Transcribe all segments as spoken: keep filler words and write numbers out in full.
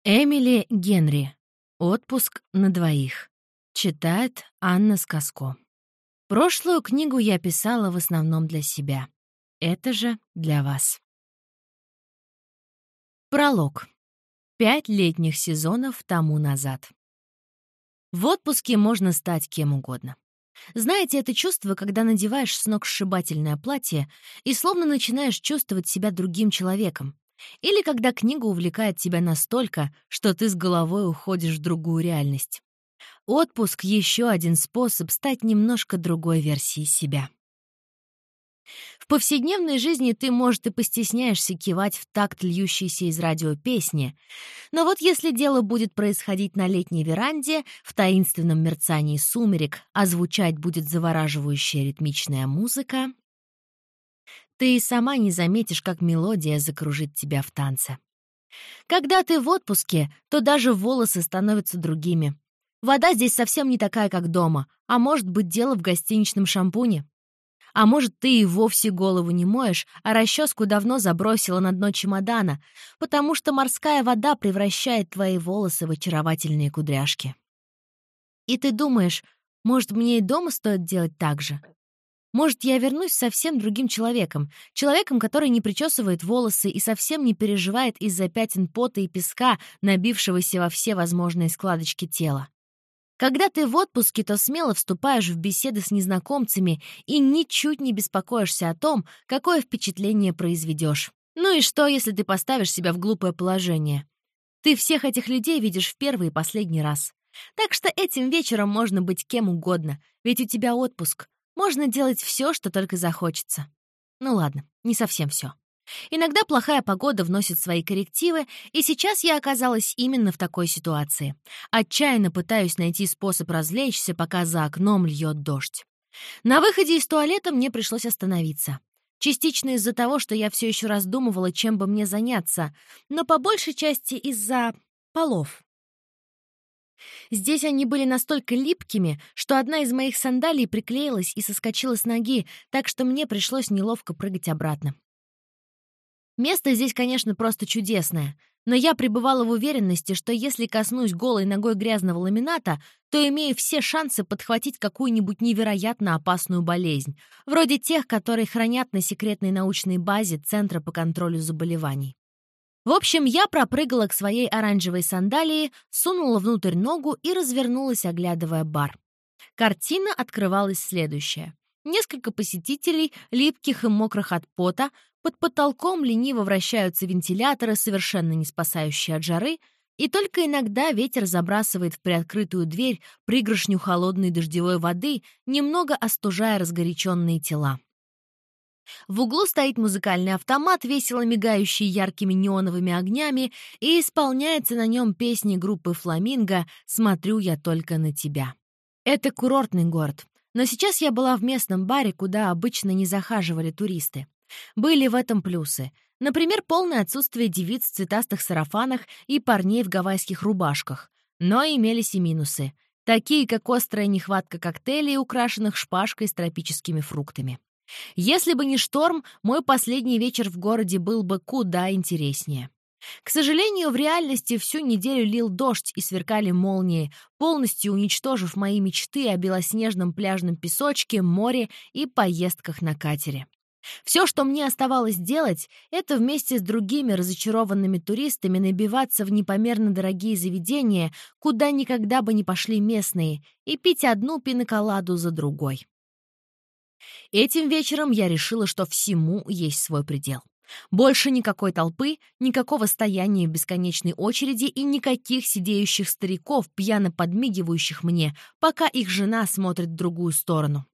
Эмили Генри. «Отпуск на двоих». Читает Анна Сказко. Прошлую книгу я писала в основном для себя. Это же для вас. Пролог. Пять летних сезонов тому назад. В отпуске можно стать кем угодно. Знаете, это чувство, когда надеваешь сногсшибательное платье и словно начинаешь чувствовать себя другим человеком. Или когда книга увлекает тебя настолько, что ты с головой уходишь в другую реальность. Отпуск — еще один способ стать немножко другой версией себя. В повседневной жизни ты, может, и постесняешься кивать в такт льющейся из радио песни, но вот если дело будет происходить на летней веранде, в таинственном мерцании сумерек, а звучать будет завораживающая ритмичная музыка, ты и сама не заметишь, как мелодия закружит тебя в танце. Когда ты в отпуске, то даже волосы становятся другими. Вода здесь совсем не такая, как дома, а может быть, дело в гостиничном шампуне. А может, ты и вовсе голову не моешь, а расческу давно забросила на дно чемодана, потому что морская вода превращает твои волосы в очаровательные кудряшки. И ты думаешь, может, мне и дома стоит делать так же? Может, я вернусь совсем другим человеком, человеком, который не причесывает волосы и совсем не переживает из-за пятен пота и песка, набившегося во все возможные складочки тела. Когда ты в отпуске, то смело вступаешь в беседы с незнакомцами и ничуть не беспокоишься о том, какое впечатление произведешь. Ну и что, если ты поставишь себя в глупое положение? Ты всех этих людей видишь в первый и последний раз. Так что этим вечером можно быть кем угодно, ведь у тебя отпуск. Можно делать все, что только захочется. Ну ладно, не совсем все. Иногда плохая погода вносит свои коррективы, и сейчас я оказалась именно в такой ситуации. Отчаянно пытаюсь найти способ развлечься, пока за окном льет дождь. На выходе из туалета мне пришлось остановиться. Частично из-за того, что я все еще раздумывала, чем бы мне заняться, но по большей части из-за полов. Здесь они были настолько липкими, что одна из моих сандалий приклеилась и соскочила с ноги, так что мне пришлось неловко прыгать обратно. Место здесь, конечно, просто чудесное, но я пребывала в уверенности, что если коснусь голой ногой грязного ламината, то имею все шансы подхватить какую-нибудь невероятно опасную болезнь, вроде тех, которые хранят на секретной научной базе Центра по контролю заболеваний. В общем, я пропрыгала к своей оранжевой сандалии, сунула внутрь ногу и развернулась, оглядывая бар. Картина открывалась следующая. Несколько посетителей, липких и мокрых от пота, под потолком лениво вращаются вентиляторы, совершенно не спасающие от жары, и только иногда ветер забрасывает в приоткрытую дверь пригоршню холодной дождевой воды, немного остужая разгоряченные тела. В углу стоит музыкальный автомат, весело мигающий яркими неоновыми огнями, и исполняется на нем песни группы «Фламинго» «Смотрю я только на тебя». Это курортный город, но сейчас я была в местном баре, куда обычно не захаживали туристы. Были в этом плюсы. Например, полное отсутствие девиц в цветастых сарафанах и парней в гавайских рубашках. Но имелись и минусы, такие как острая нехватка коктейлей, украшенных шпажкой с тропическими фруктами. Если бы не шторм, мой последний вечер в городе был бы куда интереснее. К сожалению, в реальности всю неделю лил дождь и сверкали молнии, полностью уничтожив мои мечты о белоснежном пляжном песочке, море и поездках на катере. Все, что мне оставалось делать, это вместе с другими разочарованными туристами набиваться в непомерно дорогие заведения, куда никогда бы не пошли местные, и пить одну пиноколаду за другой. Этим вечером я решила, что всему есть свой предел. Больше никакой толпы, никакого стояния в бесконечной очереди и никаких сидеющих стариков, пьяно подмигивающих мне, пока их жена смотрит в другую сторону.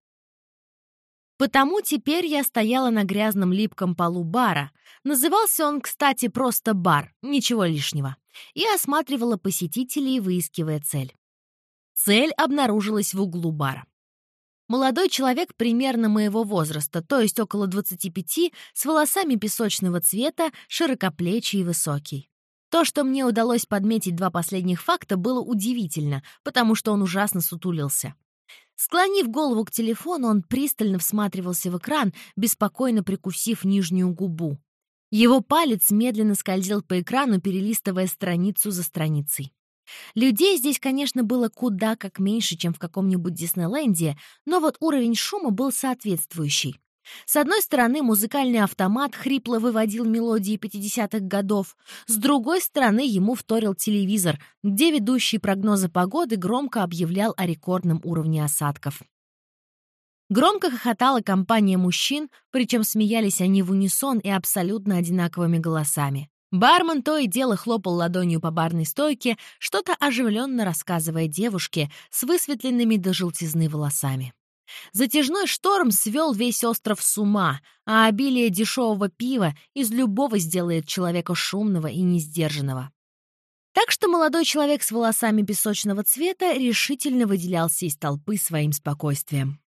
Потому теперь я стояла на грязном липком полу бара. Назывался он, кстати, просто бар, ничего лишнего. И осматривала посетителей, выискивая цель. Цель обнаружилась в углу бара. Молодой человек примерно моего возраста, то есть около двадцати пяти, с волосами песочного цвета, широкоплечий и высокий. То, что мне удалось подметить два последних факта, было удивительно, потому что он ужасно сутулился. Склонив голову к телефону, он пристально всматривался в экран, беспокойно прикусив нижнюю губу. Его палец медленно скользил по экрану, перелистывая страницу за страницей. Людей здесь, конечно, было куда как меньше, чем в каком-нибудь Диснейленде, но вот уровень шума был соответствующий. С одной стороны, музыкальный автомат хрипло выводил мелодии пятидесятых годов, с другой стороны, ему вторил телевизор, где ведущий прогнозы погоды громко объявлял о рекордном уровне осадков. Громко хохотала компания мужчин, причем смеялись они в унисон и абсолютно одинаковыми голосами. Бармен то и дело хлопал ладонью по барной стойке, что-то оживленно рассказывая девушке с высветленными до желтизны волосами. Затяжной шторм свел весь остров с ума, а обилие дешевого пива из любого сделает человека шумного и несдержанного. Так что молодой человек с волосами песочного цвета решительно выделялся из толпы своим спокойствием.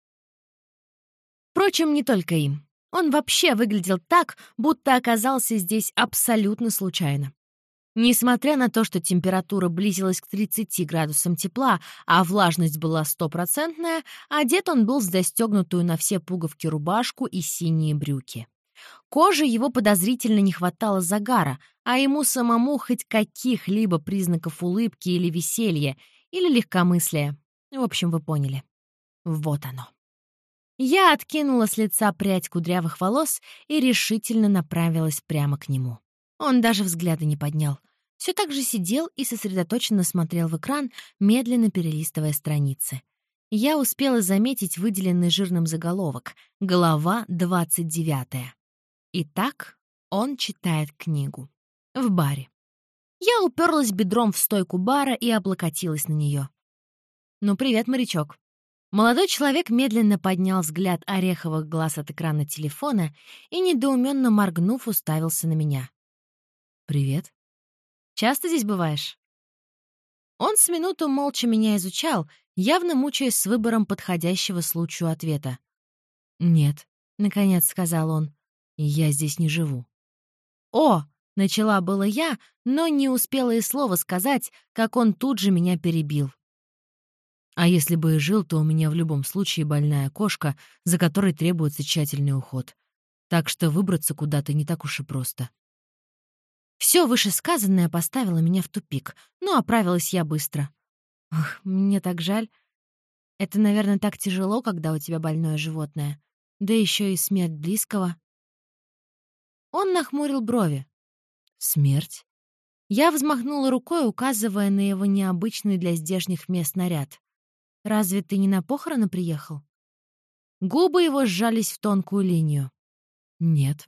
Впрочем, не только им. Он вообще выглядел так, будто оказался здесь абсолютно случайно. Несмотря на то, что температура близилась к тридцати градусам тепла, а влажность была стопроцентная, одет он был в застегнутую на все пуговки рубашку и синие брюки. Коже его подозрительно не хватало загара, а ему самому хоть каких-либо признаков улыбки или веселья, или легкомыслия. В общем, вы поняли. Вот оно. Я откинула с лица прядь кудрявых волос и решительно направилась прямо к нему. Он даже взгляда не поднял. Все так же сидел и сосредоточенно смотрел в экран, медленно перелистывая страницы. Я успела заметить выделенный жирным заголовок «Глава двадцать девятая». Итак, он читает книгу. В баре. Я уперлась бедром в стойку бара и облокотилась на нее. «Ну, привет, морячок». Молодой человек медленно поднял взгляд ореховых глаз от экрана телефона и, недоуменно моргнув, уставился на меня. «Привет. Часто здесь бываешь?» Он с минуту молча меня изучал, явно мучаясь с выбором подходящего случаю ответа. «Нет», — наконец сказал он, — «я здесь не живу». «О!» — начала было я, но не успела и слова сказать, как он тут же меня перебил. «А если бы и жил, то у меня в любом случае больная кошка, за которой требуется тщательный уход. Так что выбраться куда-то не так уж и просто». Все вышесказанное поставило меня в тупик, но оправилась я быстро. «Ох, мне так жаль. Это, наверное, так тяжело, когда у тебя больное животное. Да еще и смерть близкого». Он нахмурил брови. «Смерть?» Я взмахнула рукой, указывая на его необычный для здешних мест наряд. «Разве ты не на похороны приехал?» Губы его сжались в тонкую линию. «Нет».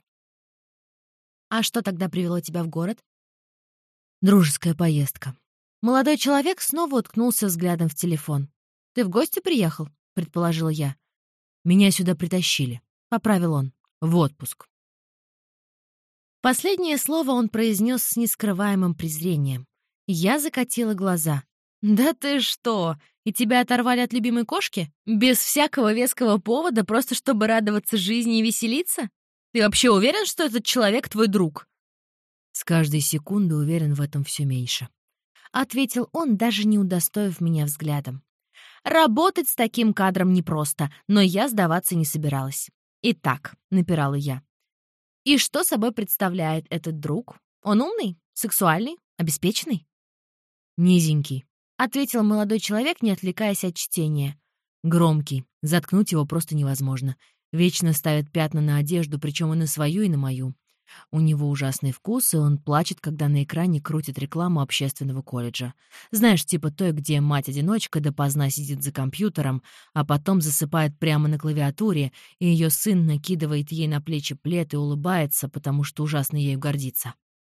«А что тогда привело тебя в город?» «Дружеская поездка». Молодой человек снова уткнулся взглядом в телефон. «Ты в гости приехал?» — предположила я. «Меня сюда притащили», — поправил он. «В отпуск». Последнее слово он произнес с нескрываемым презрением. Я закатила глаза. «Да ты что? И тебя оторвали от любимой кошки? Без всякого веского повода, просто чтобы радоваться жизни и веселиться? Ты вообще уверен, что этот человек твой друг?» «С каждой секунды уверен в этом все меньше», — ответил он, даже не удостоив меня взглядом. Работать с таким кадром непросто, но я сдаваться не собиралась. «Итак», — напирала я, — «и что собой представляет этот друг? Он умный, сексуальный, обеспеченный?» «Низенький», — ответил молодой человек, не отвлекаясь от чтения. «Громкий. Заткнуть его просто невозможно. Вечно ставит пятна на одежду, причем и на свою, и на мою. У него ужасный вкус, и он плачет, когда на экране крутит рекламу общественного колледжа. Знаешь, типа той, где мать-одиночка допоздна сидит за компьютером, а потом засыпает прямо на клавиатуре, и ее сын накидывает ей на плечи плед и улыбается, потому что ужасно ею гордится.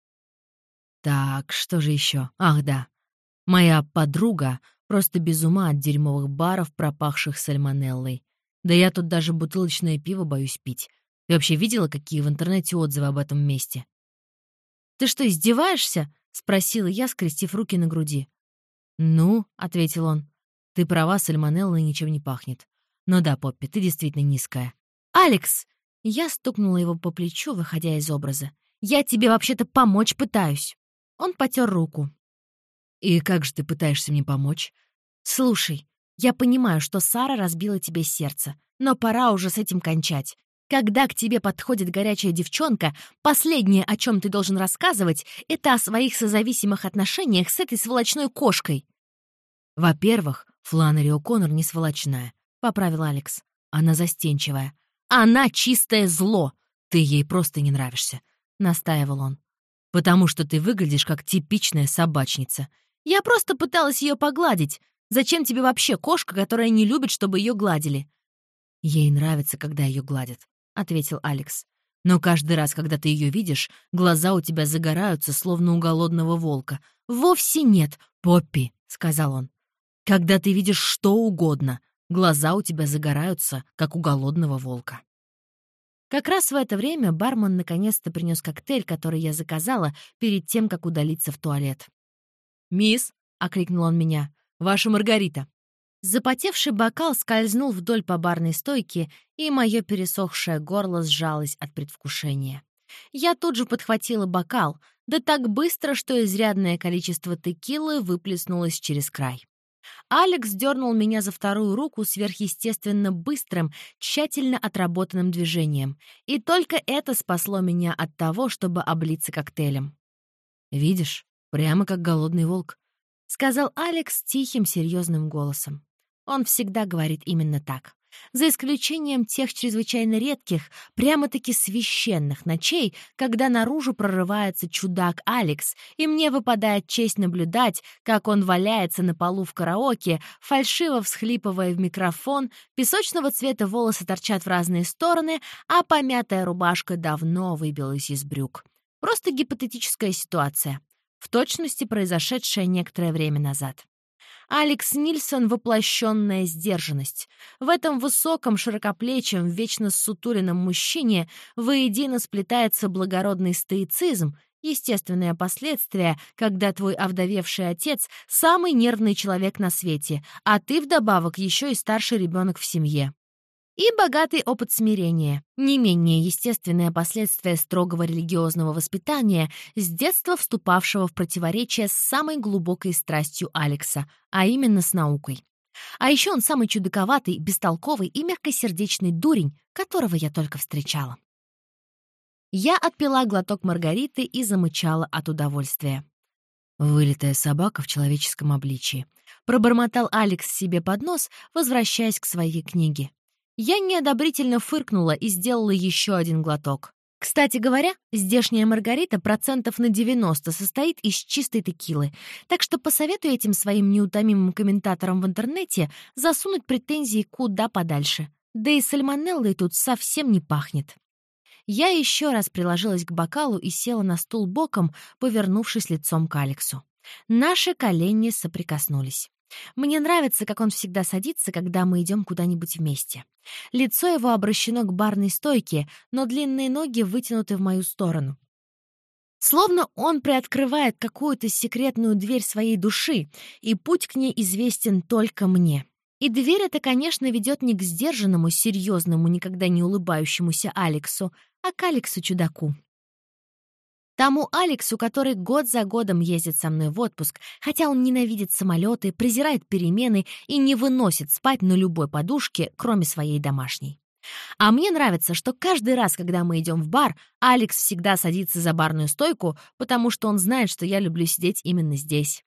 Так, что же еще? Ах, да. Моя подруга просто без ума от дерьмовых баров, пропахших сальмонеллой. Да я тут даже бутылочное пиво боюсь пить. Ты вообще видела, какие в интернете отзывы об этом месте?» «Ты что, издеваешься?» — спросила я, скрестив руки на груди. «Ну», — ответил он, — «ты права, сальмонеллой ничем не пахнет. Но да, Поппи, ты действительно низкая». «Алекс!» — я стукнула его по плечу, выходя из образа. «Я тебе вообще-то помочь пытаюсь». Он потер руку. «И как же ты пытаешься мне помочь?» «Слушай, я понимаю, что Сара разбила тебе сердце, но пора уже с этим кончать. Когда к тебе подходит горячая девчонка, последнее, о чем ты должен рассказывать, это о своих созависимых отношениях с этой сволочной кошкой. «Во-первых, Фланнери О'Коннор не сволочная», — поправил Алекс. «Она застенчивая. Она чистое зло. Ты ей просто не нравишься», — настаивал он. «Потому что ты выглядишь как типичная собачница. Я просто пыталась ее погладить. Зачем тебе вообще кошка, которая не любит, чтобы ее гладили?» «Ей нравится, когда ее гладят», — ответил Алекс. «Но каждый раз, когда ты ее видишь, глаза у тебя загораются, словно у голодного волка». «Вовсе нет, Поппи», — сказал он. «Когда ты видишь что угодно, глаза у тебя загораются, как у голодного волка». Как раз в это время бармен наконец-то принес коктейль, который я заказала перед тем, как удалиться в туалет. «Мисс», — окликнул он меня, — «ваша Маргарита». Запотевший бокал скользнул вдоль по барной стойке, и мое пересохшее горло сжалось от предвкушения. Я тут же подхватила бокал, да так быстро, что изрядное количество текилы выплеснулось через край. Алекс дернул меня за вторую руку сверхъестественно быстрым, тщательно отработанным движением, и только это спасло меня от того, чтобы облиться коктейлем. «Видишь, прямо как голодный волк», — сказал Алекс тихим, серьезным голосом. Он всегда говорит именно так. За исключением тех чрезвычайно редких, прямо-таки священных ночей, когда наружу прорывается чудак Алекс, и мне выпадает честь наблюдать, как он валяется на полу в караоке, фальшиво всхлипывая в микрофон, песочного цвета волосы торчат в разные стороны, а помятая рубашка давно выбилась из брюк. Просто гипотетическая ситуация, в точности произошедшая некоторое время назад. Алекс Нильсон — воплощенная сдержанность. В этом высоком, широкоплечем, вечно ссутуленном мужчине воедино сплетается благородный стоицизм, естественное последствие, когда твой овдовевший отец — самый нервный человек на свете, а ты вдобавок еще и старший ребенок в семье. И богатый опыт смирения, не менее естественное последствие строгого религиозного воспитания, с детства вступавшего в противоречие с самой глубокой страстью Алекса, а именно с наукой. А еще он самый чудаковатый, бестолковый и мягкосердечный дурень, которого я только встречала. Я отпила глоток Маргариты и замычала от удовольствия. «Вылитая собака в человеческом обличии», — пробормотал Алекс себе под нос, возвращаясь к своей книге. Я неодобрительно фыркнула и сделала еще один глоток. Кстати говоря, здешняя Маргарита процентов на девяносто состоит из чистой текилы, так что посоветую этим своим неутомимым комментаторам в интернете засунуть претензии куда подальше. Да и сальмонеллой тут совсем не пахнет. Я еще раз приложилась к бокалу и села на стул боком, повернувшись лицом к Алексу. Наши колени соприкоснулись. Мне нравится, как он всегда садится, когда мы идем куда-нибудь вместе. Лицо его обращено к барной стойке, но длинные ноги вытянуты в мою сторону. Словно он приоткрывает какую-то секретную дверь своей души, и путь к ней известен только мне. И дверь эта, конечно, ведет не к сдержанному, серьезному, никогда не улыбающемуся Алексу, а к Алексу-чудаку. Тому Алексу, который год за годом ездит со мной в отпуск, хотя он ненавидит самолеты, презирает перемены и не выносит спать на любой подушке, кроме своей домашней. А мне нравится, что каждый раз, когда мы идем в бар, Алекс всегда садится за барную стойку, потому что он знает, что я люблю сидеть именно здесь.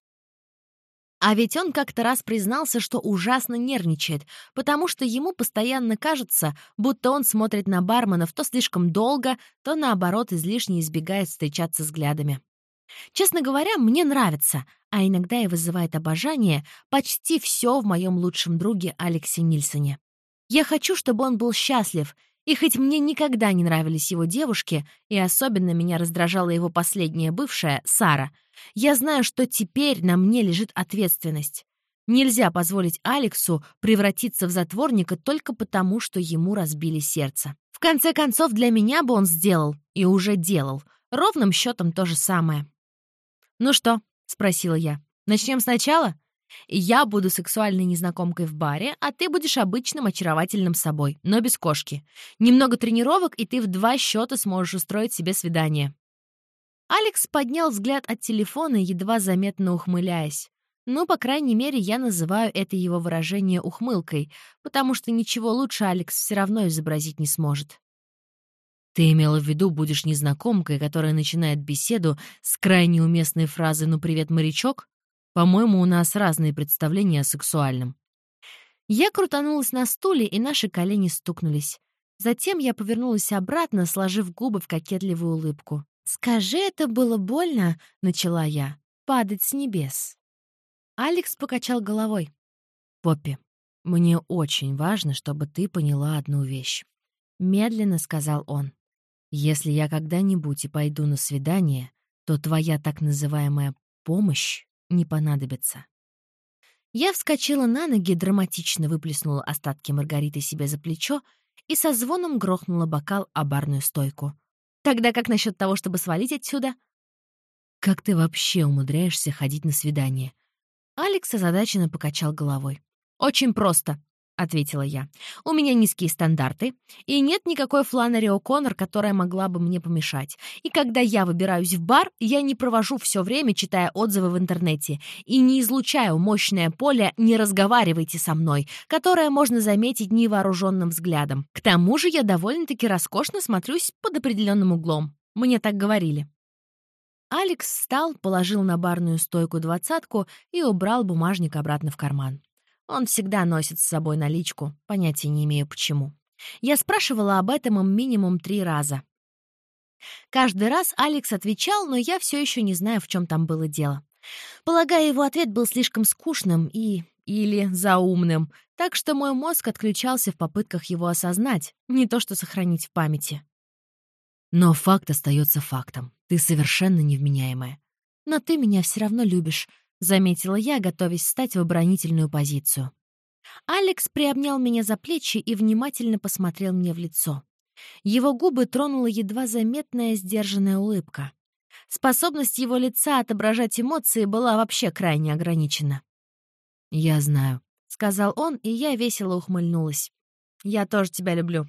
А ведь он как-то раз признался, что ужасно нервничает, потому что ему постоянно кажется, будто он смотрит на барменов то слишком долго, то, наоборот, излишне избегает встречаться взглядами. Честно говоря, мне нравится, а иногда и вызывает обожание, почти все в моем лучшем друге Алексе Нильсоне. Я хочу, чтобы он был счастлив, и хоть мне никогда не нравились его девушки, и особенно меня раздражала его последняя бывшая, Сара, я знаю, что теперь на мне лежит ответственность. Нельзя позволить Алексу превратиться в затворника только потому, что ему разбили сердце. В конце концов, для меня бы он сделал, и уже делал, ровным счетом то же самое. «Ну что?» — спросила я. «Начнем сначала? Я буду сексуальной незнакомкой в баре, а ты будешь обычным очаровательным собой, но без кошки. Немного тренировок, и ты в два счета сможешь устроить себе свидание». Алекс поднял взгляд от телефона, едва заметно ухмыляясь. Ну, по крайней мере, я называю это его выражение ухмылкой, потому что ничего лучше Алекс все равно изобразить не сможет. Ты имела в виду, будешь незнакомкой, которая начинает беседу с крайне уместной фразы «Ну, привет, морячок»? По-моему, у нас разные представления о сексуальном. Я крутанулась на стуле, и наши колени стукнулись. Затем я повернулась обратно, сложив губы в кокетливую улыбку. «Скажи, это было больно?» — начала я. «Падать с небес». Алекс покачал головой. «Поппи, мне очень важно, чтобы ты поняла одну вещь», — медленно сказал он. «Если я когда-нибудь и пойду на свидание, то твоя так называемая помощь не понадобится». Я вскочила на ноги, драматично выплеснула остатки маргариты себе за плечо и со звоном грохнула бокал о барную стойку. «Тогда как насчет того, чтобы свалить отсюда?» «Как ты вообще умудряешься ходить на свидание?» Алекс озадаченно покачал головой. «Очень просто», — ответила я. «У меня низкие стандарты, и нет никакой Фланнери О'Коннор, которая могла бы мне помешать. И когда я выбираюсь в бар, я не провожу все время, читая отзывы в интернете, и не излучаю мощное поле «не разговаривайте со мной», которое можно заметить невооруженным взглядом. К тому же я довольно-таки роскошно смотрюсь под определенным углом. Мне так говорили». Алекс встал, положил на барную стойку двадцатку и убрал бумажник обратно в карман. Он всегда носит с собой наличку, понятия не имею почему. Я спрашивала об этом им минимум три раза. Каждый раз Алекс отвечал, но я все еще не знаю, в чем там было дело. Полагаю, его ответ был слишком скучным и... или заумным, так что мой мозг отключался в попытках его осознать, не то что сохранить в памяти. Но факт остается фактом. Ты совершенно невменяемая. Но ты меня все равно любишь, — заметила я, готовясь встать в оборонительную позицию. Алекс приобнял меня за плечи и внимательно посмотрел мне в лицо. Его губы тронула едва заметная сдержанная улыбка. Способность его лица отображать эмоции была вообще крайне ограничена. «Я знаю», — сказал он, и я весело ухмыльнулась. «Я тоже тебя люблю».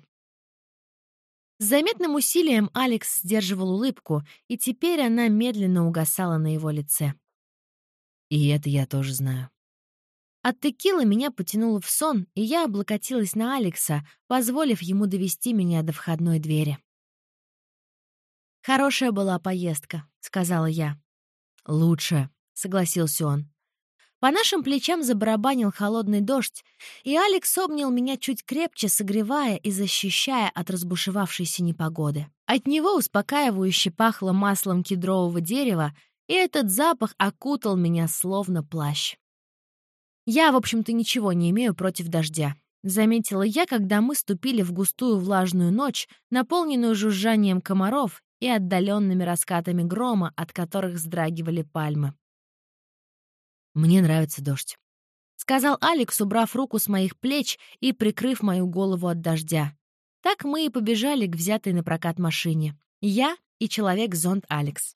С заметным усилием Алекс сдерживал улыбку, и теперь она медленно угасала на его лице. «И это я тоже знаю». От текилы меня потянуло в сон, и я облокотилась на Алекса, позволив ему довести меня до входной двери. «Хорошая была поездка», — сказала я. «Лучше», — согласился он. По нашим плечам забарабанил холодный дождь, и Алекс обнял меня чуть крепче, согревая и защищая от разбушевавшейся непогоды. От него успокаивающе пахло маслом кедрового дерева, и этот запах окутал меня словно плащ. «Я, в общем-то, ничего не имею против дождя», — заметила я, когда мы ступили в густую влажную ночь, наполненную жужжанием комаров и отдаленными раскатами грома, от которых вздрагивали пальмы. «Мне нравится дождь», — сказал Алекс, убрав руку с моих плеч и прикрыв мою голову от дождя. Так мы и побежали к взятой на прокат машине. Я и человек-зонт Алекс.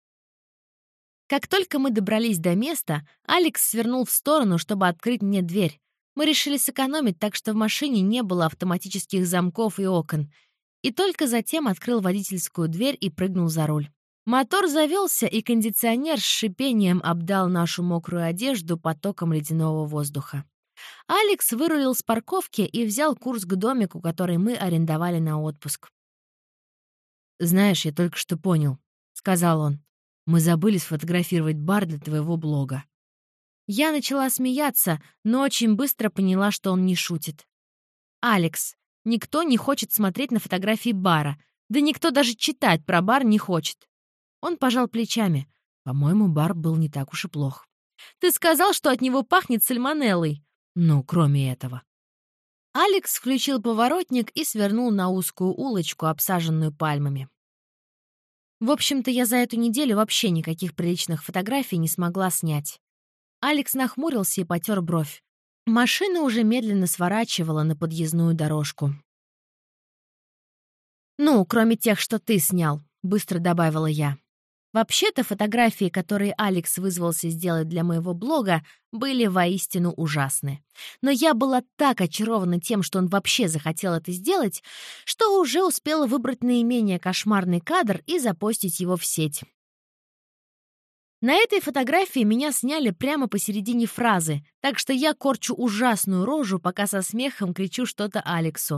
Как только мы добрались до места, Алекс свернул в сторону, чтобы открыть мне дверь. Мы решили сэкономить, так что в машине не было автоматических замков и окон. И только затем открыл водительскую дверь и прыгнул за руль. Мотор завелся, и кондиционер с шипением обдал нашу мокрую одежду потоком ледяного воздуха. Алекс вырулил с парковки и взял курс к домику, который мы арендовали на отпуск. «Знаешь, я только что понял», — сказал он. «Мы забыли сфотографировать бар для твоего блога». Я начала смеяться, но очень быстро поняла, что он не шутит. «Алекс, никто не хочет смотреть на фотографии бара. Да никто даже читать про бар не хочет». Он пожал плечами. «По-моему, бар был не так уж и плох». «Ты сказал, что от него пахнет сальмонеллой». «Ну, кроме этого». Алекс включил поворотник и свернул на узкую улочку, обсаженную пальмами. В общем-то, я за эту неделю вообще никаких приличных фотографий не смогла снять. Алекс нахмурился и потер бровь. Машина уже медленно сворачивала на подъездную дорожку. «Ну, кроме тех, что ты снял», — быстро добавила я. Вообще-то фотографии, которые Алекс вызвался сделать для моего блога, были воистину ужасны. Но я была так очарована тем, что он вообще захотел это сделать, что уже успела выбрать наименее кошмарный кадр и запостить его в сеть. На этой фотографии меня сняли прямо посередине фразы, так что я корчу ужасную рожу, пока со смехом кричу что-то Алексу.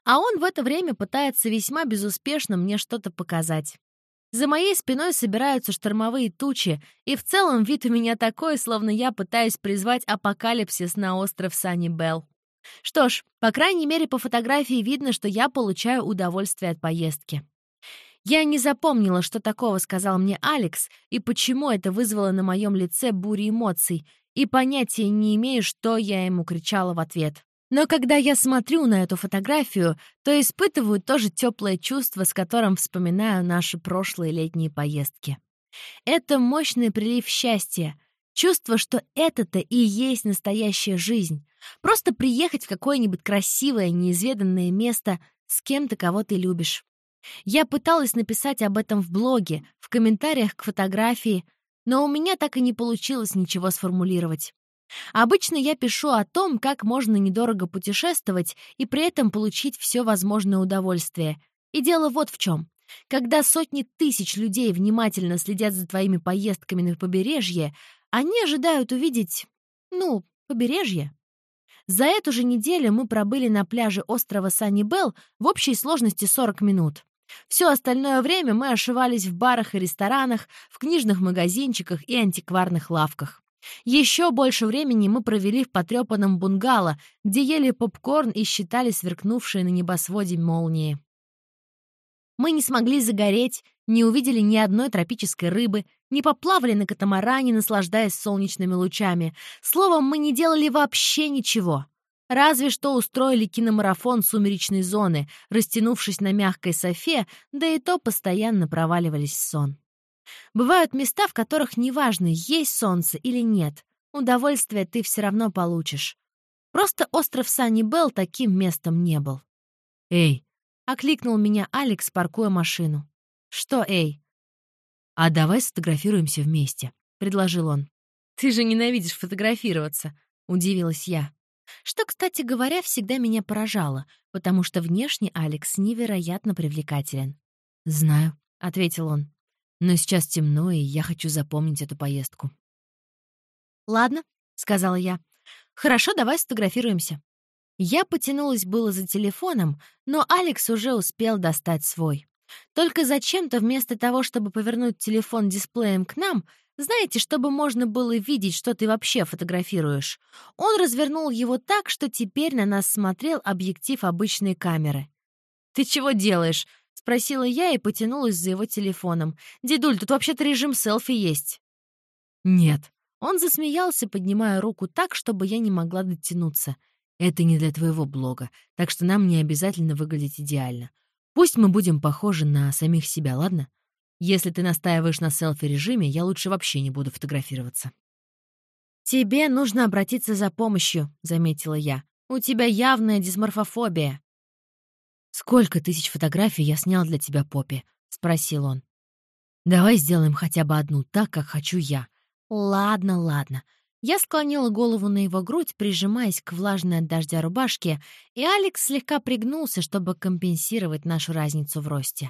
А он в это время пытается весьма безуспешно мне что-то показать. За моей спиной собираются штормовые тучи, и в целом вид у меня такой, словно я пытаюсь призвать апокалипсис на остров Саннибелл. Что ж, по крайней мере, по фотографии видно, что я получаю удовольствие от поездки. Я не запомнила, что такого сказал мне Алекс, и почему это вызвало на моем лице бурю эмоций, и понятия не имею, что я ему кричала в ответ. Но когда я смотрю на эту фотографию, то испытываю тоже теплое чувство, с которым вспоминаю наши прошлые летние поездки. Это мощный прилив счастья, чувство, что это-то и есть настоящая жизнь. Просто приехать в какое-нибудь красивое, неизведанное место с кем-то, кого ты любишь. Я пыталась написать об этом в блоге, в комментариях к фотографии, но у меня так и не получилось ничего сформулировать. Обычно я пишу о том, как можно недорого путешествовать и при этом получить все возможное удовольствие. И дело вот в чем. Когда сотни тысяч людей внимательно следят за твоими поездками на побережье, они ожидают увидеть, ну, побережье. За эту же неделю мы пробыли на пляже острова Саннибелл в общей сложности сорок минут. Все остальное время мы ошивались в барах и ресторанах, в книжных магазинчиках и антикварных лавках. Еще больше времени мы провели в потрепанном бунгало, где ели попкорн и считали сверкнувшие на небосводе молнии. Мы не смогли загореть, не увидели ни одной тропической рыбы, не поплавали на катамаране, наслаждаясь солнечными лучами. Словом, мы не делали вообще ничего. Разве что устроили киномарафон сумеречной зоны, растянувшись на мягкой софе, да и то постоянно проваливались в сон. Бывают места, в которых неважно, есть солнце или нет, удовольствие ты все равно получишь. Просто остров Саннибелл таким местом не был. «Эй!» — окликнул меня Алекс, паркуя машину. «Что, эй?» «А давай сфотографируемся вместе», — предложил он. «Ты же ненавидишь фотографироваться», — удивилась я. Что, кстати говоря, всегда меня поражало, потому что внешне Алекс невероятно привлекателен. «Знаю», — ответил он. «но сейчас темно, и я хочу запомнить эту поездку». «Ладно», — сказала я. «Хорошо, давай сфотографируемся». Я потянулась было за телефоном, но Алекс уже успел достать свой. Только зачем-то вместо того, чтобы повернуть телефон дисплеем к нам, знаете, чтобы можно было видеть, что ты вообще фотографируешь, он развернул его так, что теперь на нас смотрел объектив обычной камеры. «Ты чего делаешь?» — спросила я и потянулась за его телефоном. «Дедуль, тут вообще-то режим селфи есть». «Нет». Он засмеялся, поднимая руку так, чтобы я не могла дотянуться. «Это не для твоего блога, так что нам не обязательно выглядеть идеально. Пусть мы будем похожи на самих себя, ладно? Если ты настаиваешь на селфи-режиме, я лучше вообще не буду фотографироваться». «Тебе нужно обратиться за помощью», — заметила я. «У тебя явная дисморфофобия». «Сколько тысяч фотографий я снял для тебя, Поппи?» — спросил он. «Давай сделаем хотя бы одну так, как хочу я». «Ладно, ладно». Я склонила голову на его грудь, прижимаясь к влажной от дождя рубашке, и Алекс слегка пригнулся, чтобы компенсировать нашу разницу в росте.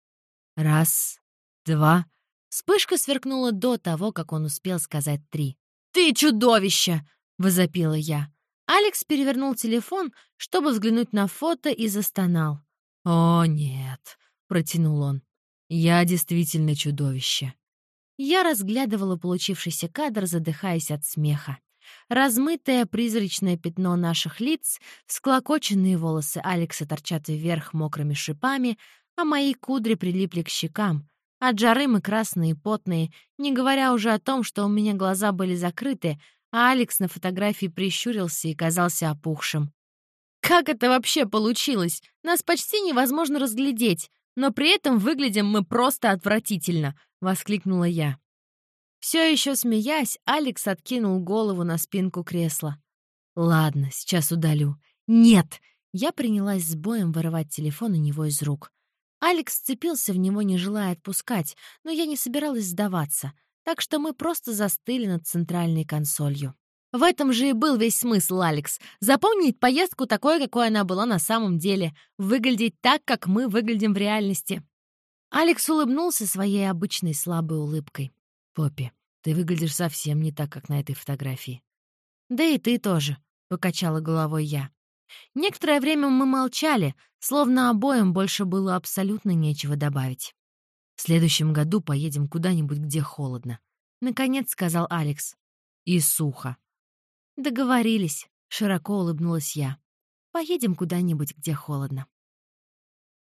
«Раз, два...» Вспышка сверкнула до того, как он успел сказать три. «Ты чудовище!» — возопила я. Алекс перевернул телефон, чтобы взглянуть на фото, и застонал. «О, нет», — протянул он. «Я действительно чудовище». Я разглядывала получившийся кадр, задыхаясь от смеха. Размытое призрачное пятно наших лиц, всклокоченные волосы Алекса торчат вверх мокрыми шипами, а мои кудри прилипли к щекам. От жары мы красные и потные, не говоря уже о том, что у меня глаза были закрыты, а Алекс на фотографии прищурился и казался опухшим. Как это вообще получилось? Нас почти невозможно разглядеть, но при этом выглядим мы просто отвратительно, — воскликнула я. Все еще смеясь, Алекс откинул голову на спинку кресла. «Ладно, сейчас удалю». «Нет!» Я принялась с боем вырывать телефон у него из рук. Алекс вцепился в него, не желая отпускать, но я не собиралась сдаваться, так что мы просто застыли над центральной консолью. В этом же и был весь смысл, Алекс. Запомнить поездку такой, какой она была на самом деле. Выглядеть так, как мы выглядим в реальности. Алекс улыбнулся своей обычной слабой улыбкой. «Поппи, ты выглядишь совсем не так, как на этой фотографии». «Да и ты тоже», — покачала головой я. Некоторое время мы молчали, словно обоим больше было абсолютно нечего добавить. «В следующем году поедем куда-нибудь, где холодно», — наконец сказал Алекс. «И сухо». «Договорились», — широко улыбнулась я. «Поедем куда-нибудь, где холодно».